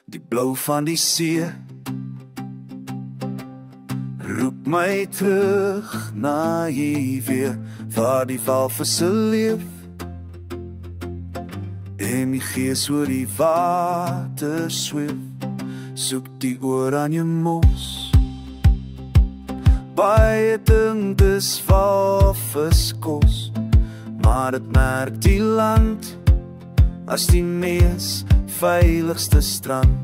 Die blou van die see roep my terug na hier weer, waar die walvisse leef en die gees oor die water sweef. Soek die oranje mos, baie dink dis walviskos, maar het merk die land as die mees veiligste strand.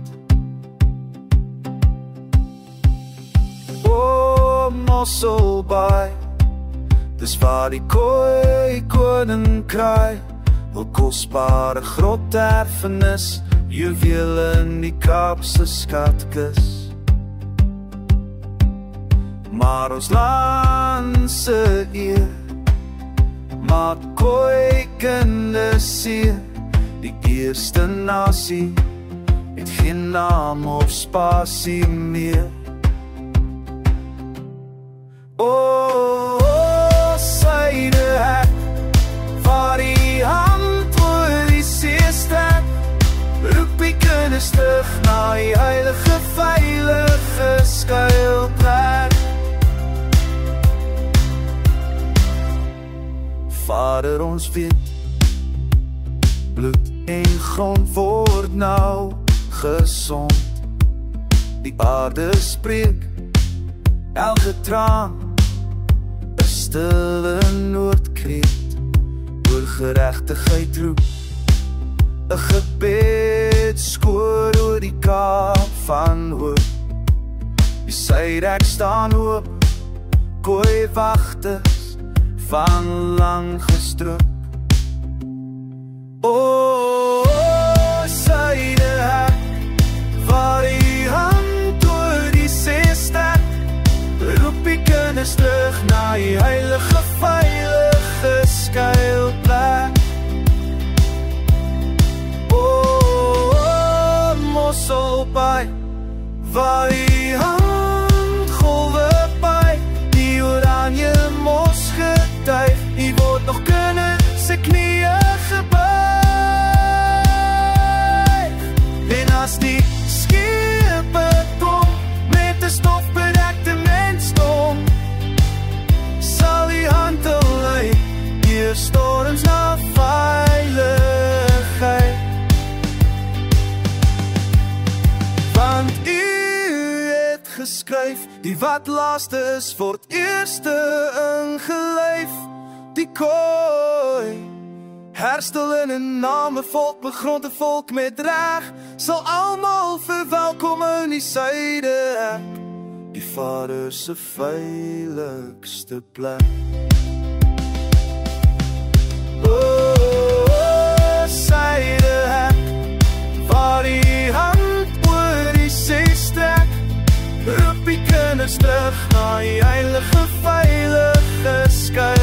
O, Mosselbaai, dis waar die kooi koning kraai, wil kosbare groterfenis, juweel in die Kaapse skatkis. Maar ons land se eer maak kooi kinders seer. Die eerste nasie het geen naam of spasie meer. O, Suiderhek, waar die hand oor die see strek, roep die kinders terug na die heilige veilige skuilplek. Vader, ons weet, bloed en grond word nou gesond. Die aarde spreek, elke traan, 'n stille noodkreet, oor geregtigheid roep, 'n gebed skoor oor die Kaap van Hoop. Die Suidek staan oop, kooi wagters van lang gestruk. O, Suiderhek, waar die hand oor die see strek, roep die kinders terug na die heilige veilige skuilplek. O, Mosselbaai, waar die hand golwe by, die oranje mos getuig, die word nog kinders se knieë gebuig. En as die skepe kom met 'n stofbedekte mensdom, sal die hand lei deur storms na veiligheid. Want u het geskryf, die wat laaste is word eerste ingelyf. Die kooi herstel in 'n name volk, begrond 'n volk met reg, sal almal verwelkom in die Suiderhek, die Vader se veiligste plek. O, Suiderhek, waar die hand oor die see strek, roep die kinders terug na die heilige veilige skuil.